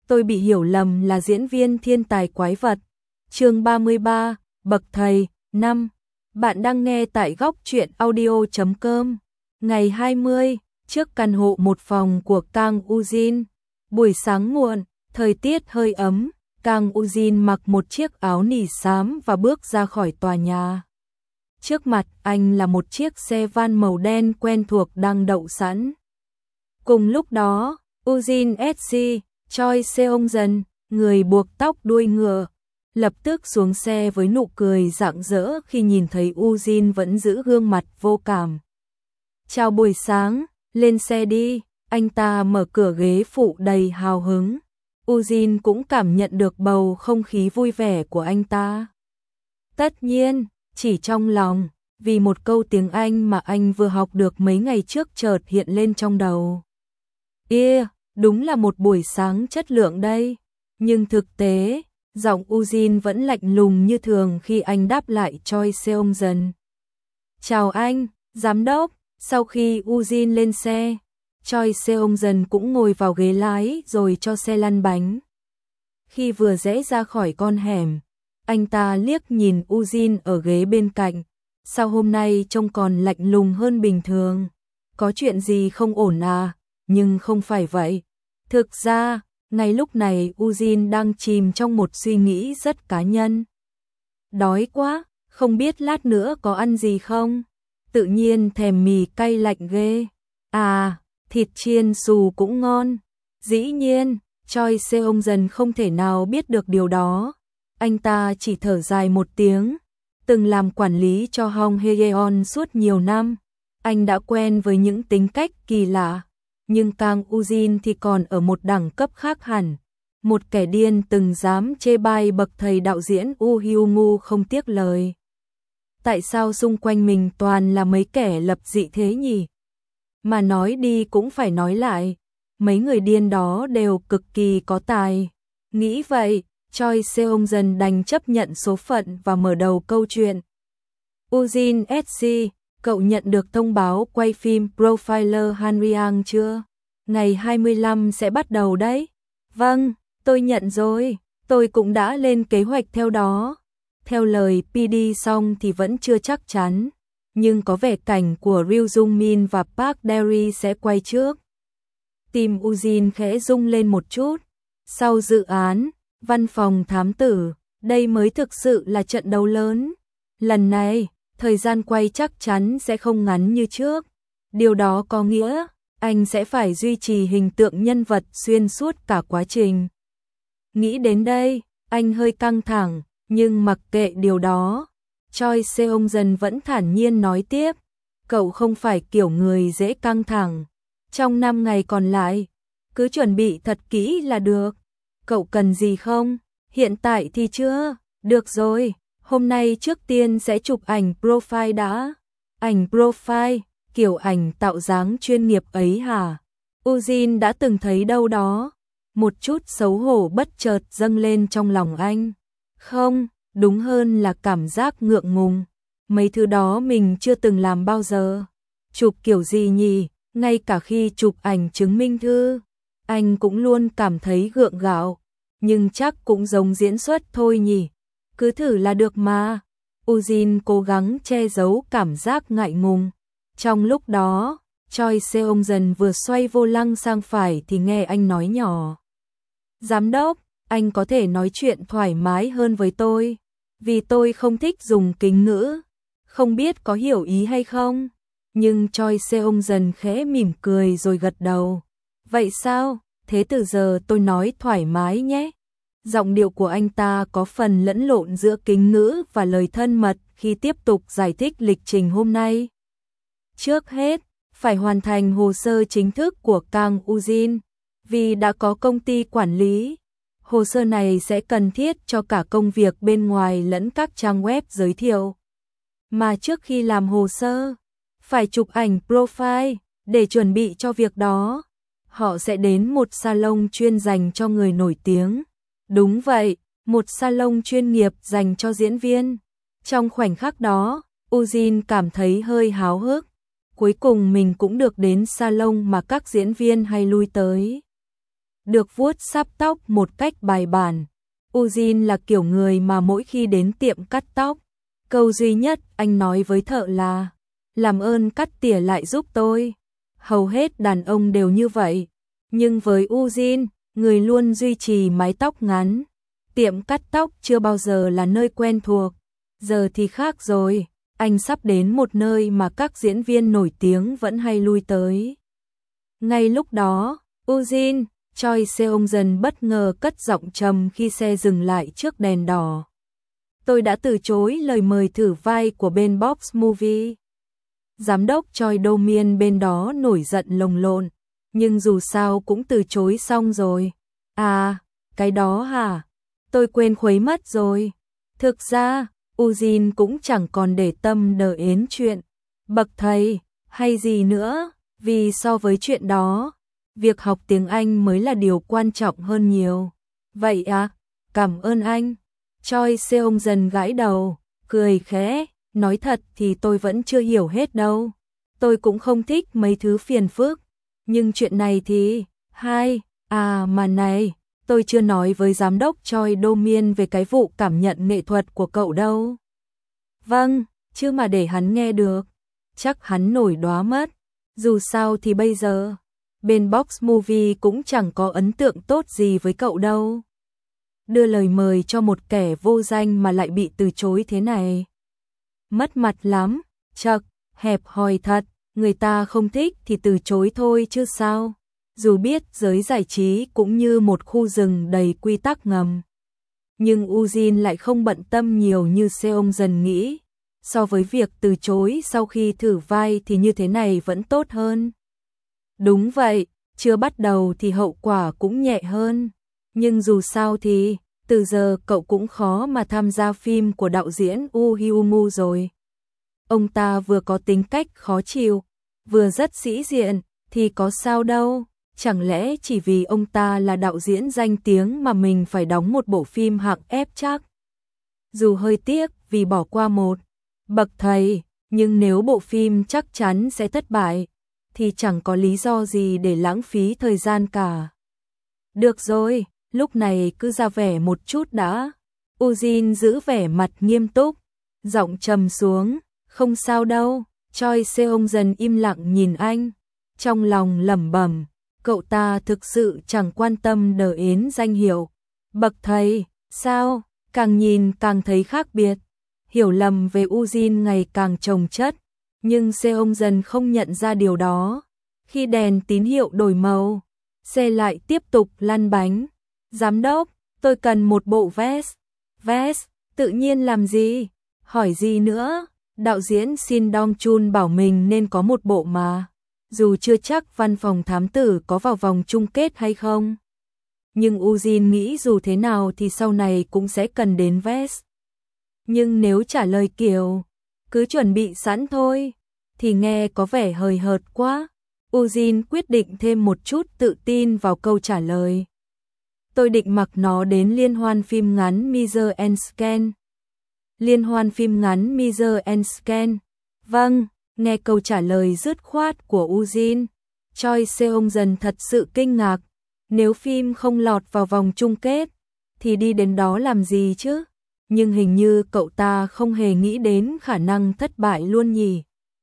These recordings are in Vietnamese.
tôi bị hiểu lầm là diễn viên thiên tài quái vật. Chương 33, Bậc thầy, 5. Bạn đang nghe tại góc truyện audio.com. Ngày 20, trước căn hộ một phòng của Kang Ujin. Buổi sáng muộn, thời tiết hơi ấm, Kang Ujin mặc một chiếc áo nỉ xám và bước ra khỏi tòa nhà. Trước mặt anh là một chiếc xe van màu đen quen thuộc đang đậu sẵn. Cùng lúc đó, Ujin SC, Choi Seong-jeon, người buộc tóc đuôi ngựa, lập tức xuống xe với nụ cười rạng rỡ khi nhìn thấy Ujin vẫn giữ gương mặt vô cảm. Chào buổi sáng, lên xe đi, anh ta mở cửa ghế phụ đầy hào hứng. Ujin cũng cảm nhận được bầu không khí vui vẻ của anh ta. Tất nhiên, chỉ trong lòng, vì một câu tiếng Anh mà anh vừa học được mấy ngày trước chợt hiện lên trong đầu. Đúng là một buổi sáng chất lượng đây. Nhưng thực tế, giọng Ujin vẫn lạnh lùng như thường khi anh đáp lại Choi Seong-jeon. Chào anh, giám đốc. Sau khi Ujin lên xe, Choi Seong-jeon cũng ngồi vào ghế lái rồi cho xe lăn bánh. Khi vừa rẽ ra khỏi con hẻm, anh ta liếc nhìn Ujin ở ghế bên cạnh. Sao hôm nay trông còn lạnh lùng hơn bình thường? Có chuyện gì không ổn à? Nhưng không phải vậy. Thực ra, ngay lúc này Ujin đang chìm trong một suy nghĩ rất cá nhân. Đói quá, không biết lát nữa có ăn gì không? Tự nhiên thèm mì cay lạnh ghê. À, thịt chiên xù cũng ngon. Dĩ nhiên, Choi Seong-jeon không thể nào biết được điều đó. Anh ta chỉ thở dài một tiếng. Từng làm quản lý cho Hong Hye-yeon suốt nhiều năm. Anh đã quen với những tính cách kỳ lạ. Nhưng Kang Ujin thì còn ở một đẳng cấp khác hẳn. Một kẻ điên từng dám chê bai bậc thầy đạo diễn Woo Hyung-woo không tiếc lời. Tại sao xung quanh mình toàn là mấy kẻ lập dị thế nhỉ? Mà nói đi cũng phải nói lại, mấy người điên đó đều cực kỳ có tài. Nghĩ vậy, Choi Seong-jeon đành chấp nhận số phận và mở đầu câu chuyện. Ujin SC, cậu nhận được thông báo quay phim Profiler Hanryang chưa? Ngày 25 sẽ bắt đầu đấy. Vâng, tôi nhận rồi, tôi cũng đã lên kế hoạch theo đó. Theo lời PD xong thì vẫn chưa chắc chắn, nhưng có vẻ cảnh của Ryu Jung-min và Park Dae-ri sẽ quay trước. Tim Ujin khẽ rung lên một chút. Sau dự án, văn phòng thám tử, đây mới thực sự là trận đấu lớn. Lần này, thời gian quay chắc chắn sẽ không ngắn như trước. Điều đó có nghĩa, anh sẽ phải duy trì hình tượng nhân vật xuyên suốt cả quá trình. Nghĩ đến đây, anh hơi căng thẳng, nhưng mặc kệ điều đó, Choi Seong-jeon vẫn thản nhiên nói tiếp. Cậu không phải kiểu người dễ căng thẳng. Trong 5 ngày còn lại, cứ chuẩn bị thật kỹ là được. Cậu cần gì không? Hiện tại thì chưa. Được rồi, hôm nay trước tiên sẽ chụp ảnh profile đã. Ảnh profile, kiểu ảnh tạo dáng chuyên nghiệp ấy hả? Ujin đã từng thấy đâu đó. Một chút xấu hổ bất chợt dâng lên trong lòng anh. Không, đúng hơn là cảm giác ngượng ngùng. Mấy thứ đó mình chưa từng làm bao giờ. Chụp kiểu gì nhỉ? Ngay cả khi chụp ảnh chứng minh thư, anh cũng luôn cảm thấy gượng gạo. Nhưng chắc cũng giống diễn xuất thôi nhỉ. Cứ thử là được mà. Ujin cố gắng che giấu cảm giác ngại ngùng. Trong lúc đó, Choi Seong-jeon vừa xoay vô lăng sang phải thì nghe anh nói nhỏ. Giám đốc, anh có thể nói chuyện thoải mái hơn với tôi. Vì tôi không thích dùng kính ngữ. Không biết có hiểu ý hay không? Nhưng Choi Seong-jeon khẽ mỉm cười rồi gật đầu. Vậy sao? Thế từ giờ tôi nói thoải mái nhé. Giọng điệu của anh ta có phần lẫn lộn giữa kính ngữ và lời thân mật khi tiếp tục giải thích lịch trình hôm nay. Trước hết, phải hoàn thành hồ sơ chính thức của Kang Ujin. Vì đã có công ty quản lý, hồ sơ này sẽ cần thiết cho cả công việc bên ngoài lẫn các trang web giới thiệu. Mà trước khi làm hồ sơ, phải chụp ảnh profile để chuẩn bị cho việc đó. Họ sẽ đến một salon chuyên dành cho người nổi tiếng. Đúng vậy, một salon chuyên nghiệp dành cho diễn viên. Trong khoảnh khắc đó, Ujin cảm thấy hơi háo hức. Cuối cùng mình cũng được đến salon mà các diễn viên hay lui tới. được vuốt sáp tóc một cách bài bản. Ujin là kiểu người mà mỗi khi đến tiệm cắt tóc, câu duy nhất anh nói với thợ là làm ơn cắt tỉa lại giúp tôi. Hầu hết đàn ông đều như vậy, nhưng với Ujin, người luôn duy trì mái tóc ngắn. Tiệm cắt tóc chưa bao giờ là nơi quen thuộc, giờ thì khác rồi, anh sắp đến một nơi mà các diễn viên nổi tiếng vẫn hay lui tới. Ngay lúc đó, Ujin, Choi Seong-jeon bất ngờ cất giọng trầm khi xe dừng lại trước đèn đỏ. Tôi đã từ chối lời mời thử vai của bên Box Movie. Giám đốc Choi Do-miên bên đó nổi giận lồng lộn, nhưng dù sao cũng từ chối xong rồi. À, cái đó hả? Tôi quên khuấy mất rồi. Thực ra, Ujin cũng chẳng còn để tâm đến chuyện bậc thầy hay gì nữa, vì so với chuyện đó, việc học tiếng Anh mới là điều quan trọng hơn nhiều. Vậy à, cảm ơn anh. Choi Seong-jeon gãi đầu, cười khẽ, nói thật thì tôi vẫn chưa hiểu hết đâu. Tôi cũng không thích mấy thứ phiền phức, nhưng chuyện này thì, mà này, tôi chưa nói với giám đốc Choi Do-miên về cái vụ cảm nhận nghệ thuật của cậu đâu. Vâng, chứ mà để hắn nghe được, chắc hắn nổi đoá mất. Dù sao thì bây giờ, bên Box Movie cũng chẳng có ấn tượng tốt gì với cậu đâu. Đưa lời mời cho một kẻ vô danh mà lại bị từ chối thế này. Mất mặt lắm, chậc, hẹp hòi thật, người ta không thích thì từ chối thôi chứ sao. Dù biết giới giải trí cũng như một khu rừng đầy quy tắc ngầm, nhưng Ujin lại không bận tâm nhiều như Seong-jeon nghĩ. So với việc từ chối sau khi thử vai thì như thế này vẫn tốt hơn. Đúng vậy, chưa bắt đầu thì hậu quả cũng nhẹ hơn. Nhưng dù sao thì, từ giờ cậu cũng khó mà tham gia phim của đạo diễn Woo Hyun-woo rồi. Ông ta vừa có tính cách khó chịu, vừa rất sĩ diện, thì có sao đâu. Chẳng lẽ chỉ vì ông ta là đạo diễn danh tiếng mà mình phải đóng một bộ phim hạng ép chắc? Dù hơi tiếc vì bỏ qua một bậc thầy, nhưng nếu bộ phim chắc chắn sẽ thất bại, thì chẳng có lý do gì để lãng phí thời gian cả. Được rồi, lúc này cứ ra vẻ một chút đã. Ujin giữ vẻ mặt nghiêm túc, giọng trầm xuống, không sao đâu. Choi Seong-jeon im lặng nhìn anh, trong lòng lẩm bẩm, cậu ta thực sự chẳng quan tâm đến danh hiệu bậc thầy, sao? Càng nhìn càng thấy khác biệt. Hiểu lầm về Ujin ngày càng chồng chất, nhưng Seong-jeon không nhận ra điều đó. Khi đèn tín hiệu đổi màu, xe lại tiếp tục lăn bánh. Giám đốc, tôi cần một bộ vest. Vest, tự nhiên làm gì? Hỏi gì nữa? Đạo diễn Shin Dong-chun bảo mình nên có một bộ mà. Dù chưa chắc văn phòng thám tử có vào vòng chung kết hay không. Nhưng Ujin nghĩ dù thế nào thì sau này cũng sẽ cần đến vest. Nhưng nếu trả lời kiểu, cứ chuẩn bị sẵn thôi, thì nghe có vẻ hời hợt quá. Ujin quyết định thêm một chút tự tin vào câu trả lời. Tôi định mặc nó đến liên hoan phim ngắn Mr. and Scan. Liên hoan phim ngắn Mr. and Scan. Vâng, nghe câu trả lời dứt khoát của Ujin, Choi Seong-jeon thật sự kinh ngạc. Nếu phim không lọt vào vòng chung kết, thì đi đến đó làm gì chứ? Nhưng hình như cậu ta không hề nghĩ đến khả năng thất bại luôn nhỉ.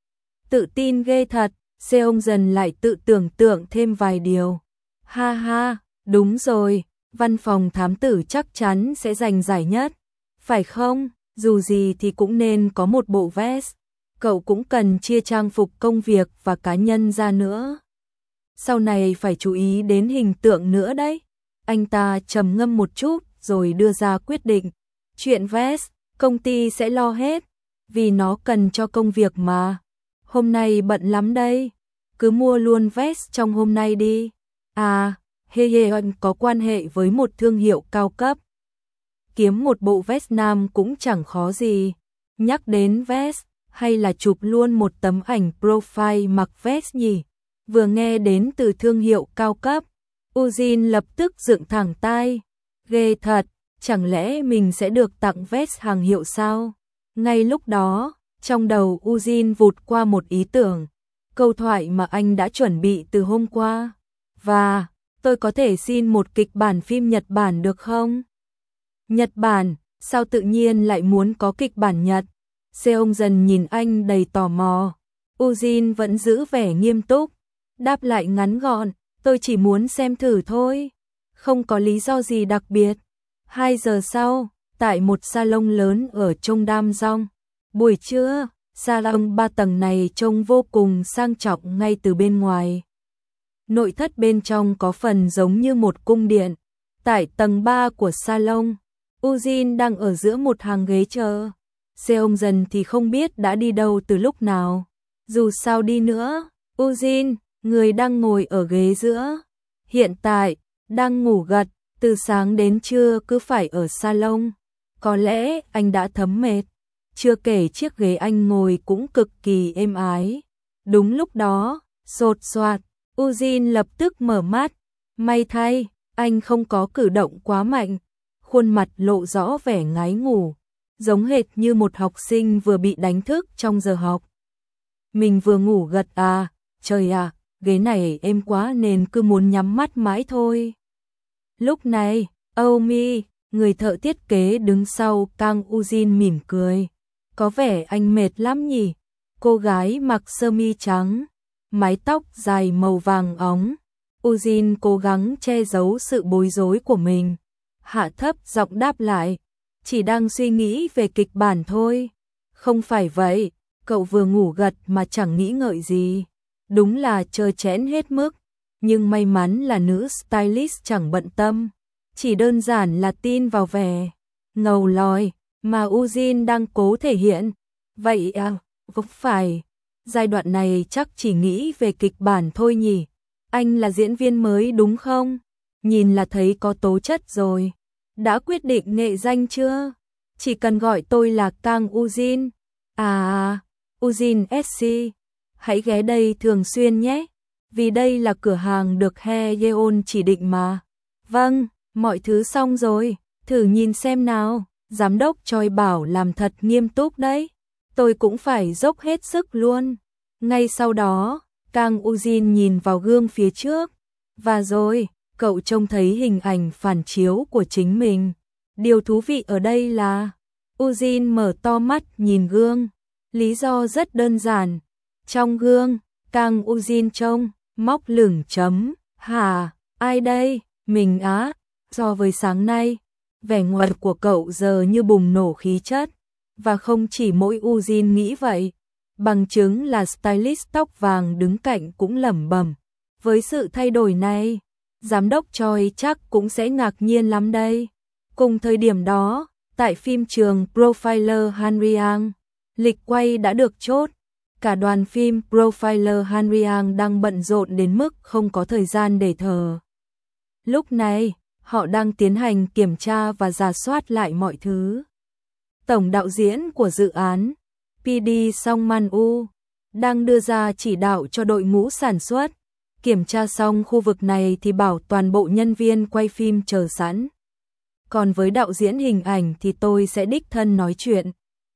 Tự tin ghê thật, Seong-jeon lại tự tưởng tượng thêm vài điều. Ha ha, đúng rồi, văn phòng thám tử chắc chắn sẽ giành giải nhất. Phải không? Dù gì thì cũng nên có một bộ vest. Cậu cũng cần chia trang phục công việc và cá nhân ra nữa. Sau này phải chú ý đến hình tượng nữa đấy. Anh ta trầm ngâm một chút rồi đưa ra quyết định. Chuyện vest, công ty sẽ lo hết, vì nó cần cho công việc mà. Hôm nay bận lắm đây, cứ mua luôn vest trong hôm nay đi. À, Heyeon có quan hệ với một thương hiệu cao cấp. Kiếm một bộ vest nam cũng chẳng khó gì. Nhắc đến vest, hay là chụp luôn một tấm ảnh profile mặc vest nhỉ? Vừa nghe đến từ thương hiệu cao cấp, Ujin lập tức dựng thẳng tai. Ghê thật, chẳng lẽ mình sẽ được tặng vest hàng hiệu sao? Ngay lúc đó, trong đầu Ujin vụt qua một ý tưởng, câu thoại mà anh đã chuẩn bị từ hôm qua. Và, tôi có thể xin một kịch bản phim Nhật Bản được không? Nhật Bản, sao tự nhiên lại muốn có kịch bản Nhật? Seong dần nhìn anh đầy tò mò. Ujin vẫn giữ vẻ nghiêm túc, đáp lại ngắn gọn, tôi chỉ muốn xem thử thôi, không có lý do gì đặc biệt. 2 giờ sau, tại một salon lớn ở Cheongdam-dong, buổi trưa, salon 3 tầng này trông vô cùng sang trọng ngay từ bên ngoài. Nội thất bên trong có phần giống như một cung điện. Tại tầng 3 của salon, Ujin đang ở giữa một hàng ghế chờ. Seong dần thì không biết đã đi đâu từ lúc nào. Dù sao đi nữa, Ujin, người đang ngồi ở ghế giữa, hiện tại đang ngủ gật, từ sáng đến trưa cứ phải ở salon. Có lẽ anh đã thấm mệt, chưa kể chiếc ghế anh ngồi cũng cực kỳ êm ái. Đúng lúc đó, xột xoạt, Ujin lập tức mở mắt. May thay, anh không có cử động quá mạnh, khuôn mặt lộ rõ vẻ ngái ngủ, giống hệt như một học sinh vừa bị đánh thức trong giờ học. Mình vừa ngủ gật à, trời à, ghế này êm quá nên cứ muốn nhắm mắt mãi thôi. Lúc này, Âu Mi, người thợ thiết kế đứng sau Kang Ujin mỉm cười. Có vẻ anh mệt lắm nhỉ? Cô gái mặc sơ mi trắng, mái tóc dài màu vàng óng. Ujin cố gắng che giấu sự bối rối của mình. Hạ thấp giọng đáp lại, chỉ đang suy nghĩ về kịch bản thôi. Không phải vậy, cậu vừa ngủ gật mà chẳng nghĩ ngợi gì. Đúng là trơ trẽn hết mức, nhưng may mắn là nữ stylist chẳng bận tâm, chỉ đơn giản là tin vào vẻ ngầu lòi mà Ujin đang cố thể hiện. Vậy à, không phải, giai đoạn này chắc chỉ nghĩ về kịch bản thôi nhỉ? Anh là diễn viên mới đúng không? Nhìn là thấy có tố chất rồi. Đã quyết định nghệ danh chưa? Chỉ cần gọi tôi là Kang Ujin. À, Ujin SC. Hãy ghé đây thường xuyên nhé, vì đây là cửa hàng được He Yeon chỉ định mà. Vâng, mọi thứ xong rồi, thử nhìn xem nào. Giám đốc Choi bảo làm thật nghiêm túc đấy. Tôi cũng phải dốc hết sức luôn. Ngay sau đó, Kang Ujin nhìn vào gương phía trước. Và rồi, cậu trông thấy hình ảnh phản chiếu của chính mình. Điều thú vị ở đây là Ujin mở to mắt nhìn gương. Lý do rất đơn giản. Trong gương, Kang Ujin trông móc lửng chấm. Hả, ai đây? Mình á. So với sáng nay, vẻ ngoài của cậu giờ như bùng nổ khí chất. Và không chỉ mỗi Ujin nghĩ vậy. Bằng chứng là stylist tóc vàng đứng cạnh cũng lẩm bẩm. Với sự thay đổi này, giám đốc Choi chắc cũng sẽ ngạc nhiên lắm đây. Cùng thời điểm đó, tại phim trường Profiler Hanriang, lịch quay đã được chốt. Cả đoàn phim Profiler Hanriang đang bận rộn đến mức không có thời gian để thở. Lúc này, họ đang tiến hành kiểm tra và rà soát lại mọi thứ. Tổng đạo diễn của dự án, PD Song Man-woo, đang đưa ra chỉ đạo cho đội ngũ sản xuất. Kiểm tra xong khu vực này thì bảo toàn bộ nhân viên quay phim chờ sẵn. Còn với đạo diễn hình ảnh thì tôi sẽ đích thân nói chuyện.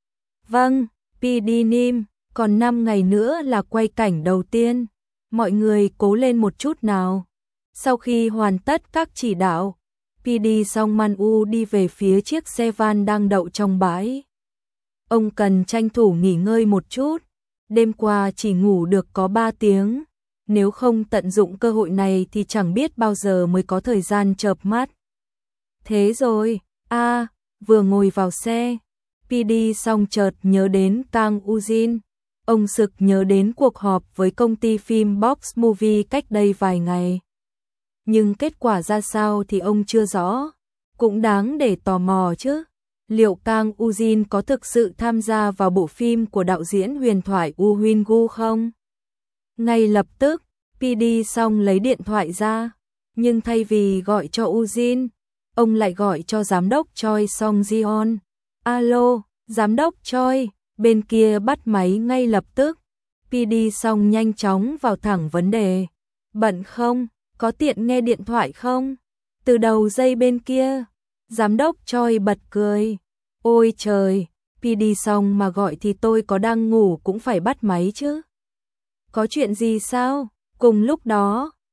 Vâng, PD Nim, còn 5 ngày nữa là quay cảnh đầu tiên. Mọi người cố lên một chút nào. Sau khi hoàn tất các chỉ đạo, PD Song Man-woo đi về phía chiếc xe van đang đậu trong bãi. Ông cần tranh thủ nghỉ ngơi một chút. Đêm qua chỉ ngủ được có 3 tiếng. Nếu không tận dụng cơ hội này thì chẳng biết bao giờ mới có thời gian chợp mắt. Thế rồi, vừa ngồi vào xe, PD xong chợt nhớ đến Kang Ujin. Ông sực nhớ đến cuộc họp với công ty phim Box Movie cách đây vài ngày. Nhưng kết quả ra sao thì ông chưa rõ. Cũng đáng để tò mò chứ. Liệu Kang Ujin có thực sự tham gia vào bộ phim của đạo diễn huyền thoại Woo Hyun-gu không? Ngay lập tức, PD xong lấy điện thoại ra. Nhưng thay vì gọi cho Ujin, ông lại gọi cho giám đốc Choi Song Jeon. Alo, giám đốc Choi, bên kia bắt máy ngay lập tức. PD xong nhanh chóng vào thẳng vấn đề. Bận không? Có tiện nghe điện thoại không? Từ đầu dây bên kia, giám đốc Choi bật cười. Ôi trời, PD xong mà gọi thì tôi có đang ngủ cũng phải bắt máy chứ. Có chuyện gì sao? Cùng lúc đó,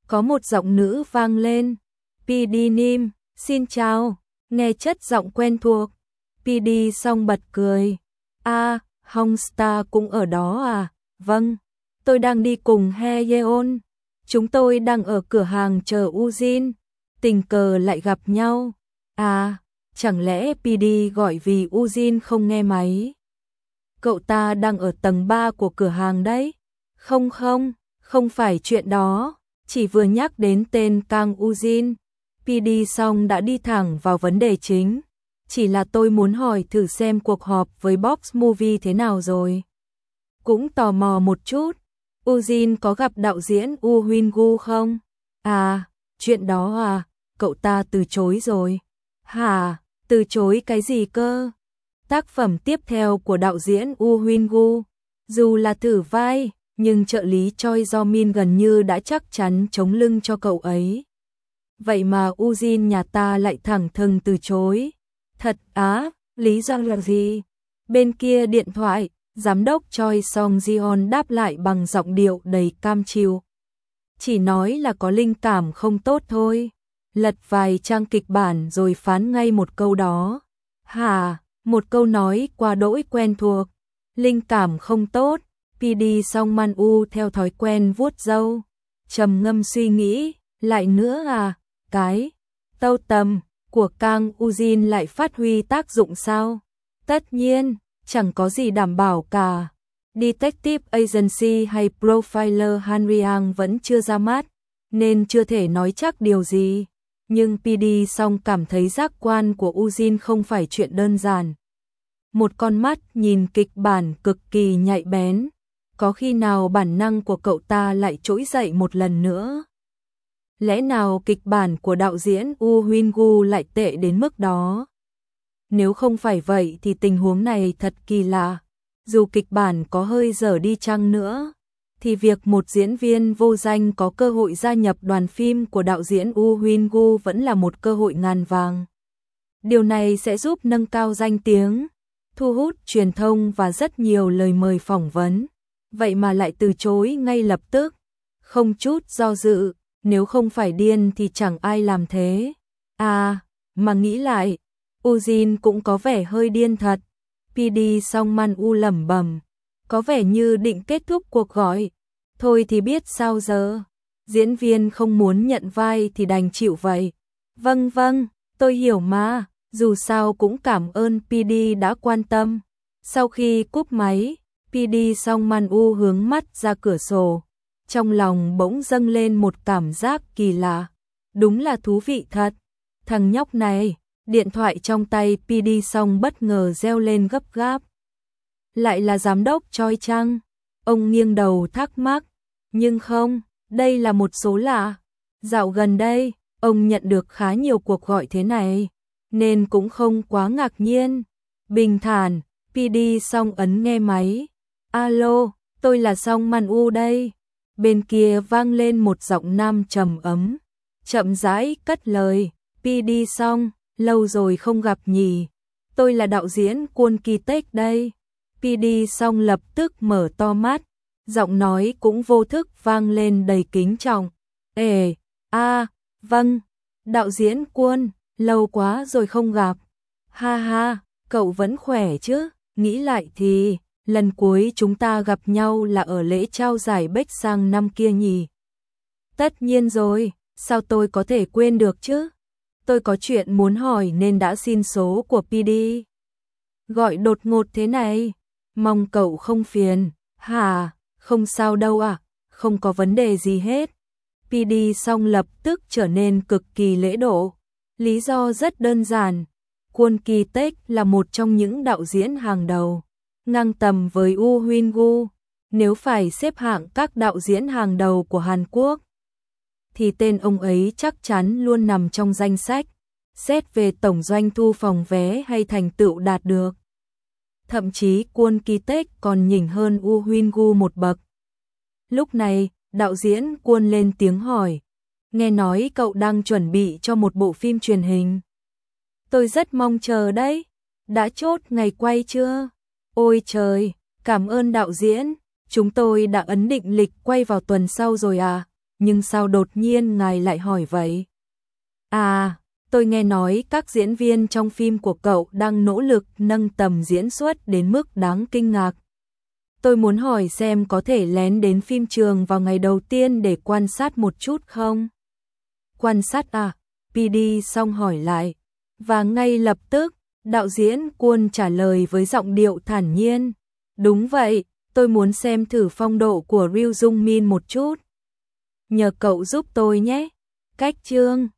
Có một giọng nữ vang lên. PD Nim, xin chào. Nghe chất giọng quen thuộc. PD Song bật cười. À, Hong Star cũng ở đó à? Vâng, tôi đang đi cùng He Yeon. Chúng tôi đang ở cửa hàng chờ Ujin. Tình cờ lại gặp nhau. À, chẳng lẽ PD gọi vì Ujin không nghe máy? Cậu ta đang ở tầng 3 của cửa hàng đấy. Không, không phải chuyện đó. Chỉ vừa nhắc đến tên Kang Ujin, PD Song đã đi thẳng vào vấn đề chính. Chỉ là tôi muốn hỏi thử xem cuộc họp với Box Movie thế nào rồi. Cũng tò mò một chút. Ujin có gặp đạo diễn Woo Huynh-gu không? À, chuyện đó à, cậu ta từ chối rồi. Hả, từ chối cái gì cơ? Tác phẩm tiếp theo của đạo diễn Woo Huynh-gu, dù là thử vai, nhưng trợ lý Choi Jo-min gần như đã chắc chắn chống lưng cho cậu ấy. Vậy mà Ujin nhà ta lại thẳng thừng từ chối. Thật á, lý do là gì? Bên kia điện thoại, giám đốc Choi Song-jeon đáp lại bằng giọng điệu đầy cam chịu. Chỉ nói là có linh cảm không tốt thôi. Lật vài trang kịch bản rồi phán ngay một câu đó. Hả, một câu nói quá đỗi quen thuộc. Linh cảm không tốt. PD Song Man-u theo thói quen vuốt râu, trầm ngâm suy nghĩ, lại nữa à, cái tâu tầm của Kang Ujin lại phát huy tác dụng sao? Tất nhiên, chẳng có gì đảm bảo cả. Detective Agency hay Profiler Hanriang vẫn chưa ra mắt, nên chưa thể nói chắc điều gì. Nhưng PD Song cảm thấy giác quan của Ujin không phải chuyện đơn giản. Một con mắt nhìn kịch bản cực kỳ nhạy bén. Có khi nào bản năng của cậu ta lại trỗi dậy một lần nữa? Lẽ nào kịch bản của đạo diễn Woo Huynh-gu lại tệ đến mức đó? Nếu không phải vậy thì tình huống này thật kỳ lạ. Dù kịch bản có hơi dở đi chăng nữa, thì việc một diễn viên vô danh có cơ hội gia nhập đoàn phim của đạo diễn Woo Huynh-gu vẫn là một cơ hội ngàn vàng. Điều này sẽ giúp nâng cao danh tiếng, thu hút truyền thông và rất nhiều lời mời phỏng vấn. Vậy mà lại từ chối ngay lập tức, không chút do dự, nếu không phải điên thì chẳng ai làm thế. À, mà nghĩ lại, Ujin cũng có vẻ hơi điên thật. PD Song Man-u lẩm bẩm, có vẻ như định kết thúc cuộc gọi. Thôi thì biết sao giờ, diễn viên không muốn nhận vai thì đành chịu vậy. Vâng, tôi hiểu mà, dù sao cũng cảm ơn PD đã quan tâm. Sau khi cúp máy, PD Song Man-u hướng mắt ra cửa sổ, trong lòng bỗng dâng lên một cảm giác kỳ lạ. Đúng là thú vị thật. Thằng nhóc này, điện thoại trong tay PD Song bất ngờ reo lên gấp gáp. Lại là giám đốc Choi chăng? Ông nghiêng đầu thắc mắc. Nhưng không, đây là một số lạ. Dạo gần đây, ông nhận được khá nhiều cuộc gọi thế này, nên cũng không quá ngạc nhiên. Bình thản, PD Song ấn nghe máy. Alo, tôi là Song Man-u đây. Bên kia vang lên một giọng nam trầm ấm, chậm rãi cất lời. PD Song, lâu rồi không gặp nhỉ. Tôi là đạo diễn Kwon Ki-taek đây. PD Song lập tức mở to mắt, giọng nói cũng vô thức vang lên đầy kính trọng. Vâng, đạo diễn Kwon, lâu quá rồi không gặp. Ha ha, cậu vẫn khỏe chứ? Nghĩ lại thì lần cuối chúng ta gặp nhau là ở lễ trao giải Bách Sang năm kia nhỉ? Tất nhiên rồi, sao tôi có thể quên được chứ? Tôi có chuyện muốn hỏi nên đã xin số của PD. Gọi đột ngột thế này, mong cậu không phiền. Hả, không sao đâu ạ, không có vấn đề gì hết. PD Song lập tức trở nên cực kỳ lễ độ. Lý do rất đơn giản, Kwon Ki-taek là một trong những đạo diễn hàng đầu, ngang tầm với Woo Huynh-gu. Nếu phải xếp hạng các đạo diễn hàng đầu của Hàn Quốc, thì tên ông ấy chắc chắn luôn nằm trong danh sách, xét về tổng doanh thu phòng vé hay thành tựu đạt được. Thậm chí Kwon Ki-taek còn nhỉnh hơn Woo Huynh-gu một bậc. Lúc này, đạo diễn Kwon lên tiếng hỏi, nghe nói cậu đang chuẩn bị cho một bộ phim truyền hình. Tôi rất mong chờ đấy. Đã chốt ngày quay chưa? Ôi trời, cảm ơn đạo diễn. Chúng tôi đã ấn định lịch quay vào tuần sau rồi à? nhưng sao đột nhiên ngài lại hỏi vậy? À, tôi nghe nói các diễn viên trong phim của cậu đang nỗ lực nâng tầm diễn xuất đến mức đáng kinh ngạc. Tôi muốn hỏi xem có thể lén đến phim trường vào ngày đầu tiên để quan sát một chút không? Quan sát à? PD xong hỏi lại. Và ngay lập tức, đạo diễn Kwon trả lời với giọng điệu thản nhiên. Đúng vậy, tôi muốn xem thử phong độ của Ryu Jung Min một chút. Nhờ cậu giúp tôi nhé. Cách chương